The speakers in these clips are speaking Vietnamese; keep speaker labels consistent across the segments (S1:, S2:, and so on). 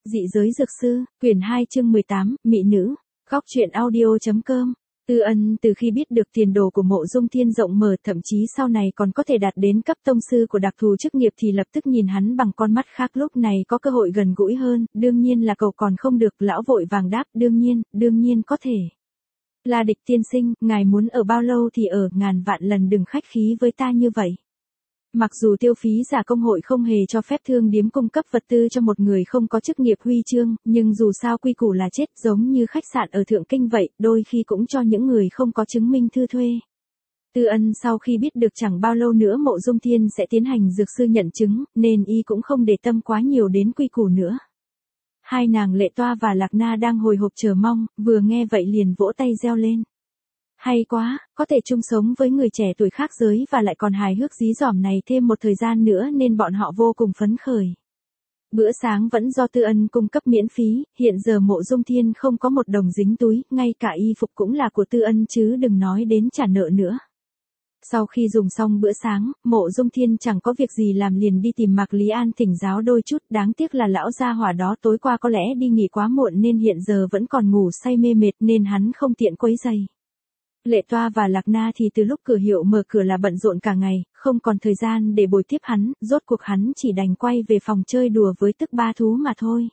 S1: Dị giới dược sư, quyển 2 chương 18, Mị nữ, góc truyện audio.com. Tư Ân từ khi biết được tiền đồ của Mộ Dung Thiên rộng mở, thậm chí sau này còn có thể đạt đến cấp tông sư của đặc thù chức nghiệp, thì lập tức nhìn hắn bằng con mắt khác. Lúc này có cơ hội gần gũi hơn, đương nhiên là cậu còn không được. Lão vội vàng đáp, đương nhiên có thể. La Địch tiên sinh, ngài muốn ở bao lâu thì ở, ngàn vạn lần đừng khách khí với ta như vậy. Mặc dù Tiêu Phí Giả công hội không hề cho phép thương điếm cung cấp vật tư cho một người không có chức nghiệp huy chương, nhưng dù sao quy củ là chết, giống như khách sạn ở Thượng Kinh vậy, đôi khi cũng cho những người không có chứng minh thư thuê. Tư Ân sau khi biết được chẳng bao lâu nữa Mộ Dung Thiên sẽ tiến hành dược sư nhận chứng, nên y cũng không để tâm quá nhiều đến quy củ nữa. Hai nàng Lệ Toa và Lạc Na đang hồi hộp chờ mong, vừa nghe vậy liền vỗ tay reo lên. Hay quá, có thể chung sống với người trẻ tuổi khác giới và lại còn hài hước dí dỏm này thêm một thời gian nữa nên bọn họ vô cùng phấn khởi. Bữa sáng vẫn do Tư Ân cung cấp miễn phí, hiện giờ Mộ Dung Thiên không có một đồng dính túi, ngay cả y phục cũng là của Tư Ân chứ đừng nói đến trả nợ nữa. Sau khi dùng xong bữa sáng, Mộ Dung Thiên chẳng có việc gì làm liền đi tìm Mạc Lý An thỉnh giáo đôi chút, đáng tiếc là lão gia hỏa đó tối qua có lẽ đi nghỉ quá muộn nên hiện giờ vẫn còn ngủ say mê mệt nên hắn không tiện quấy rầy. Lệ Toa và Lạc Na thì từ lúc cửa hiệu mở cửa là bận rộn cả ngày, không còn thời gian để bồi tiếp hắn, rốt cuộc hắn chỉ đành quay về phòng chơi đùa với tức ba thú mà thôi.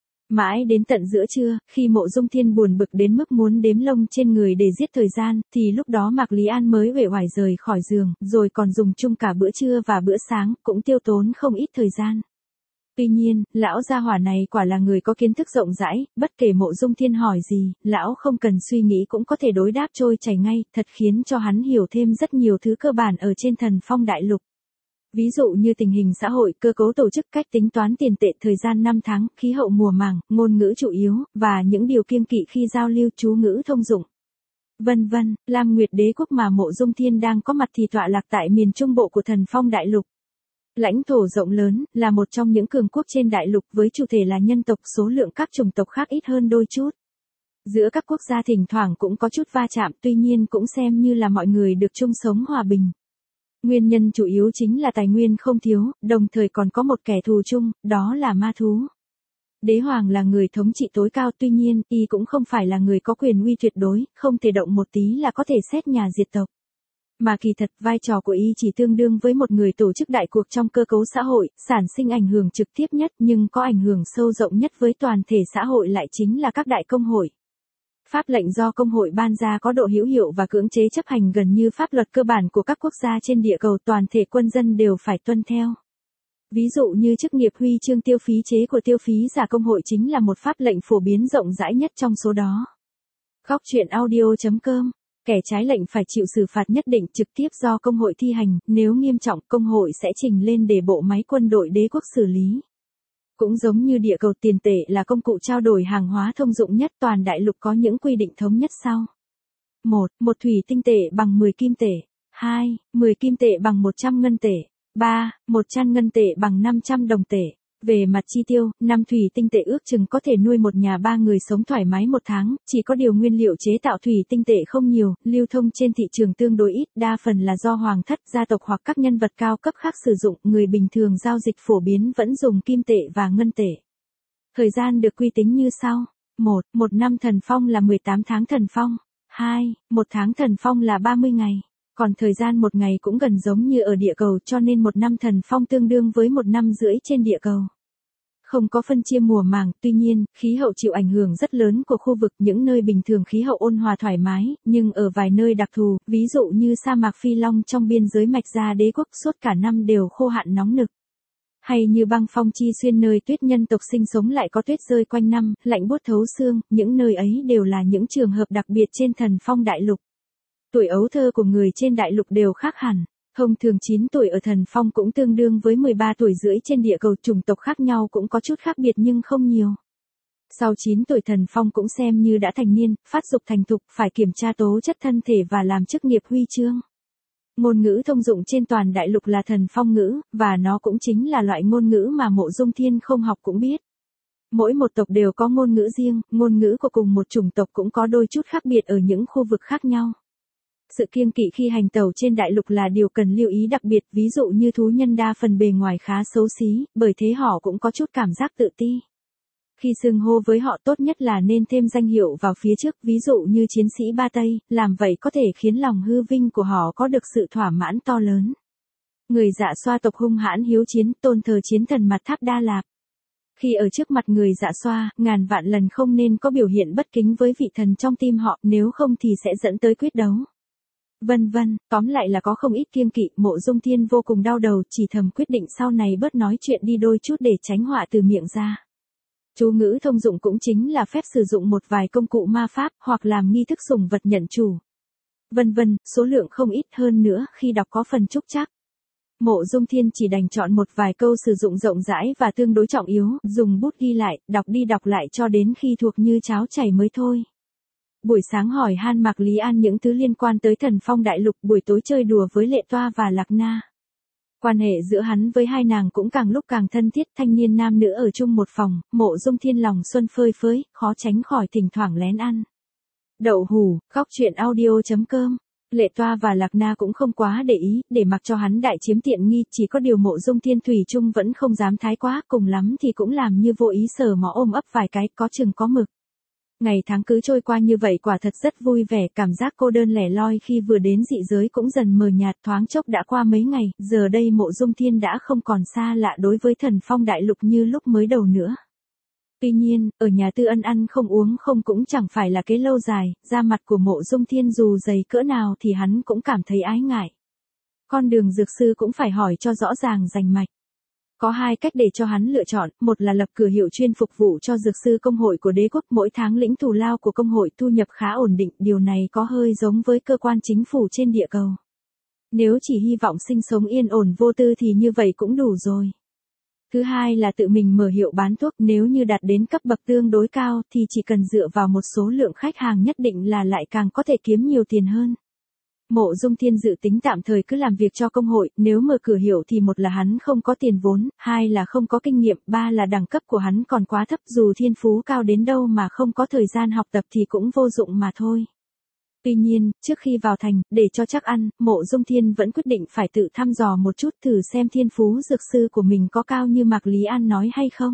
S1: Mãi đến tận giữa trưa, khi Mộ Dung Thiên buồn bực đến mức muốn đếm lông trên người để giết thời gian, thì lúc đó Mạc Lý An mới uể oải rời khỏi giường, rồi còn dùng chung cả bữa trưa và bữa sáng, cũng tiêu tốn không ít thời gian. Tuy nhiên, lão gia hỏa này quả là người có kiến thức rộng rãi, bất kể Mộ Dung Thiên hỏi gì, lão không cần suy nghĩ cũng có thể đối đáp trôi chảy ngay, thật khiến cho hắn hiểu thêm rất nhiều thứ cơ bản ở trên Thần Phong Đại Lục. Ví dụ như tình hình xã hội, cơ cấu tổ chức, cách tính toán tiền tệ, thời gian năm tháng, khí hậu mùa màng, ngôn ngữ chủ yếu, và những điều kiêng kỵ khi giao lưu, chú ngữ thông dụng. Vân vân. Lam Nguyệt Đế quốc mà Mộ Dung Thiên đang có mặt thì tọa lạc tại miền trung bộ của Thần Phong Đại Lục. Lãnh thổ rộng lớn, là một trong những cường quốc trên đại lục với chủ thể là nhân tộc, số lượng các chủng tộc khác ít hơn đôi chút. Giữa các quốc gia thỉnh thoảng cũng có chút va chạm, tuy nhiên cũng xem như là mọi người được chung sống hòa bình. Nguyên nhân chủ yếu chính là tài nguyên không thiếu, đồng thời còn có một kẻ thù chung, đó là ma thú. Đế hoàng là người thống trị tối cao, tuy nhiên, y cũng không phải là người có quyền uy tuyệt đối, không thể động một tí là có thể xét nhà diệt tộc. Mà kỳ thật, vai trò của y chỉ tương đương với một người tổ chức đại cuộc trong cơ cấu xã hội, sản sinh ảnh hưởng trực tiếp nhất nhưng có ảnh hưởng sâu rộng nhất với toàn thể xã hội lại chính là các đại công hội. Pháp lệnh do công hội ban ra có độ hữu hiệu và cưỡng chế chấp hành gần như pháp luật cơ bản của các quốc gia trên địa cầu, toàn thể quân dân đều phải tuân theo. Ví dụ như chức nghiệp huy chương Tiêu Phí chế của Tiêu Phí Giả công hội chính là một pháp lệnh phổ biến rộng rãi nhất trong số đó. Góc truyện audio.com. Kẻ trái lệnh phải chịu xử phạt nhất định trực tiếp do công hội thi hành, nếu nghiêm trọng công hội sẽ trình lên để bộ máy quân đội đế quốc xử lý. Cũng giống như địa cầu, tiền tệ là công cụ trao đổi hàng hóa thông dụng nhất, toàn đại lục có những quy định thống nhất sau. 1. Một thủy tinh tệ bằng 10 kim tệ. 2. 10 kim tệ bằng 100 ngân tệ. 3. 100 ngân tệ bằng 500 đồng tệ. Về mặt chi tiêu, 5 thủy tinh tệ ước chừng có thể nuôi một nhà 3 người sống thoải mái một tháng, chỉ có điều nguyên liệu chế tạo thủy tinh tệ không nhiều, lưu thông trên thị trường tương đối ít, đa phần là do hoàng thất, gia tộc hoặc các nhân vật cao cấp khác sử dụng, người bình thường giao dịch phổ biến vẫn dùng kim tệ và ngân tệ. Thời gian được quy tính như sau. 1. Một năm thần phong là 18 tháng thần phong. 2. Một tháng thần phong là 30 ngày. Còn thời gian một ngày cũng gần giống như ở địa cầu, cho nên một năm thần phong tương đương với một năm rưỡi trên địa cầu. Không có phân chia mùa màng, tuy nhiên, khí hậu chịu ảnh hưởng rất lớn của khu vực, những nơi bình thường khí hậu ôn hòa thoải mái, nhưng ở vài nơi đặc thù, ví dụ như sa mạc Phi Long trong biên giới Mạch Gia Đế quốc suốt cả năm đều khô hạn nóng nực. Hay như băng phong Chi Xuyên nơi tuyết nhân tộc sinh sống lại có tuyết rơi quanh năm, lạnh buốt thấu xương, những nơi ấy đều là những trường hợp đặc biệt trên Thần Phong Đại Lục. Tuổi ấu thơ của người trên đại lục đều khác hẳn. Thông thường 9 tuổi ở Thần Phong cũng tương đương với 13 tuổi rưỡi trên địa cầu, chủng tộc khác nhau cũng có chút khác biệt nhưng không nhiều. Sau 9 tuổi Thần Phong cũng xem như đã thành niên, phát dục thành thục, phải kiểm tra tố chất thân thể và làm chức nghiệp huy chương. Ngôn ngữ thông dụng trên toàn đại lục là Thần Phong ngữ, và nó cũng chính là loại ngôn ngữ mà Mộ Dung Thiên không học cũng biết. Mỗi một tộc đều có ngôn ngữ riêng, ngôn ngữ của cùng một chủng tộc cũng có đôi chút khác biệt ở những khu vực khác nhau. Sự kiêng kỵ khi hành tẩu trên đại lục là điều cần lưu ý đặc biệt, ví dụ như thú nhân đa phần bề ngoài khá xấu xí, bởi thế họ cũng có chút cảm giác tự ti. Khi xưng hô với họ tốt nhất là nên thêm danh hiệu vào phía trước, ví dụ như chiến sĩ Ba Tây, làm vậy có thể khiến lòng hư vinh của họ có được sự thỏa mãn to lớn. Người Dạ Xoa tộc hung hãn hiếu chiến, tôn thờ chiến thần Mặt Tháp Đa Lạp. Khi ở trước mặt người Dạ Xoa, ngàn vạn lần không nên có biểu hiện bất kính với vị thần trong tim họ, nếu không thì sẽ dẫn tới quyết đấu. Vân vân, tóm lại là có không ít kiêng kỵ. Mộ Dung Thiên vô cùng đau đầu, chỉ thầm quyết định sau này bớt nói chuyện đi đôi chút để tránh họa từ miệng ra. Chú ngữ thông dụng cũng chính là phép sử dụng một vài công cụ ma pháp, hoặc làm nghi thức sủng vật nhận chủ. Vân vân, số lượng không ít hơn nữa, khi đọc có phần trúc trắc. Mộ Dung Thiên chỉ đành chọn một vài câu sử dụng rộng rãi và tương đối trọng yếu, dùng bút ghi lại, đọc đi đọc lại cho đến khi thuộc như cháo chảy mới thôi. Buổi sáng hỏi han Mạc Lý An những thứ liên quan tới Thần Phong Đại Lục, buổi tối chơi đùa với Lệ Toa và Lạc Na. Quan hệ giữa hắn với hai nàng cũng càng lúc càng thân thiết, thanh niên nam nữ ở chung một phòng, Mộ Dung Thiên lòng xuân phơi phới, khó tránh khỏi thỉnh thoảng lén ăn đậu hủ. Góc truyện audio.com. Lệ Toa và Lạc Na cũng không quá để ý, để mặc cho hắn đại chiếm tiện nghi, chỉ có điều Mộ Dung Thiên thủy chung vẫn không dám thái quá, cùng lắm thì cũng làm như vô ý sờ mó ôm ấp vài cái, có chừng có mực. Ngày tháng cứ trôi qua như vậy quả thật rất vui vẻ, cảm giác cô đơn lẻ loi khi vừa đến dị giới cũng dần mờ nhạt, thoáng chốc đã qua mấy ngày, giờ đây Mộ Dung Thiên đã không còn xa lạ đối với Thần Phong Đại Lục như lúc mới đầu nữa. Tuy nhiên, ở nhà Tư Ân ăn không uống không cũng chẳng phải là kế lâu dài, da mặt của Mộ Dung Thiên dù dày cỡ nào thì hắn cũng cảm thấy ái ngại. Con đường dược sư cũng phải hỏi cho rõ ràng rành mạch. Có hai cách để cho hắn lựa chọn, một là lập cửa hiệu chuyên phục vụ cho dược sư công hội của đế quốc, mỗi tháng lĩnh thù lao của công hội, thu nhập khá ổn định, điều này có hơi giống với cơ quan chính phủ trên địa cầu. Nếu chỉ hy vọng sinh sống yên ổn vô tư thì như vậy cũng đủ rồi. Thứ hai là tự mình mở hiệu bán thuốc, nếu như đạt đến cấp bậc tương đối cao thì chỉ cần dựa vào một số lượng khách hàng nhất định là lại càng có thể kiếm nhiều tiền hơn. Mộ Dung Thiên dự tính tạm thời cứ làm việc cho công hội, nếu mở cửa hiệu thì một là hắn không có tiền vốn, hai là không có kinh nghiệm, ba là đẳng cấp của hắn còn quá thấp, dù thiên phú cao đến đâu mà không có thời gian học tập thì cũng vô dụng mà thôi. Tuy nhiên, trước khi vào thành, để cho chắc ăn, Mộ Dung Thiên vẫn quyết định phải tự thăm dò một chút thử xem thiên phú dược sư của mình có cao như Mạc Lý An nói hay không.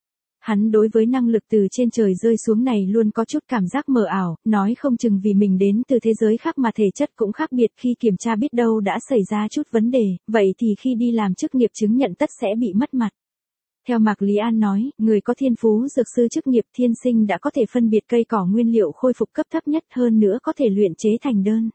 S1: Hắn đối với năng lực từ trên trời rơi xuống này luôn có chút cảm giác mờ ảo, nói không chừng vì mình đến từ thế giới khác mà thể chất cũng khác biệt, khi kiểm tra biết đâu đã xảy ra chút vấn đề, vậy thì khi đi làm chức nghiệp chứng nhận tất sẽ bị mất mặt. Theo Mạc Lý An nói, người có thiên phú dược sư chức nghiệp thiên sinh đã có thể phân biệt cây cỏ nguyên liệu khôi phục cấp thấp nhất, hơn nữa có thể luyện chế thành đơn.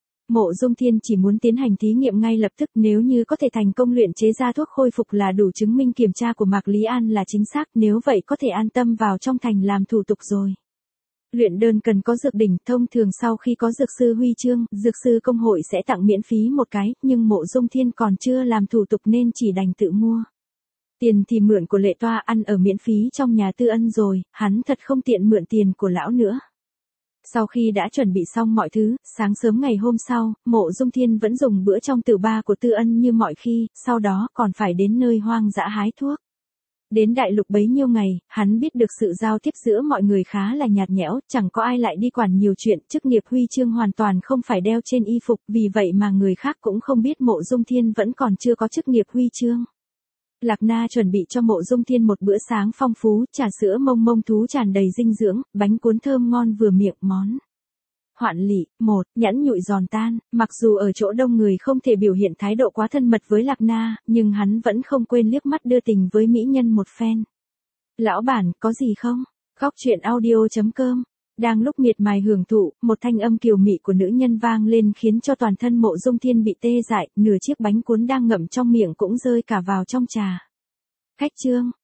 S1: Mộ Dung Thiên chỉ muốn tiến hành thí nghiệm ngay lập tức, nếu như có thể thành công luyện chế ra thuốc khôi phục là đủ chứng minh kiểm tra của Mạc Lý An là chính xác, nếu vậy có thể an tâm vào trong thành làm thủ tục rồi. Luyện đơn cần có dược đỉnh, thông thường sau khi có dược sư huy chương, dược sư công hội sẽ tặng miễn phí một cái, nhưng Mộ Dung Thiên còn chưa làm thủ tục nên chỉ đành tự mua. Tiền thì mượn của Lệ Toa, ăn ở miễn phí trong nhà Tư Ân rồi, hắn thật không tiện mượn tiền của lão nữa. Sau khi đã chuẩn bị xong mọi thứ, sáng sớm ngày hôm sau, Mộ Dung Thiên vẫn dùng bữa trong tử ba của Tư Ân như mọi khi, sau đó còn phải đến nơi hoang dã hái thuốc. Đến đại lục bấy nhiêu ngày, hắn biết được sự giao tiếp giữa mọi người khá là nhạt nhẽo, chẳng có ai lại đi quản nhiều chuyện, chức nghiệp huy chương hoàn toàn không phải đeo trên y phục, vì vậy mà người khác cũng không biết Mộ Dung Thiên vẫn còn chưa có chức nghiệp huy chương. Lạc Na chuẩn bị cho Mộ Dung Thiên một bữa sáng phong phú, trà sữa mông mông thú tràn đầy dinh dưỡng, bánh cuốn thơm ngon vừa miệng, món Hoạn Lị, một, nhẵn nhụi giòn tan, mặc dù ở chỗ đông người không thể biểu hiện thái độ quá thân mật với Lạc Na, nhưng hắn vẫn không quên liếc mắt đưa tình với mỹ nhân một phen. Lão bản, có gì không? Góc truyện audio.com. Đang lúc miệt mài hưởng thụ, một thanh âm kiều mị của nữ nhân vang lên khiến cho toàn thân Mộ Dung Thiên bị tê dại, nửa chiếc bánh cuốn đang ngậm trong miệng cũng rơi cả vào trong trà. Khách trương,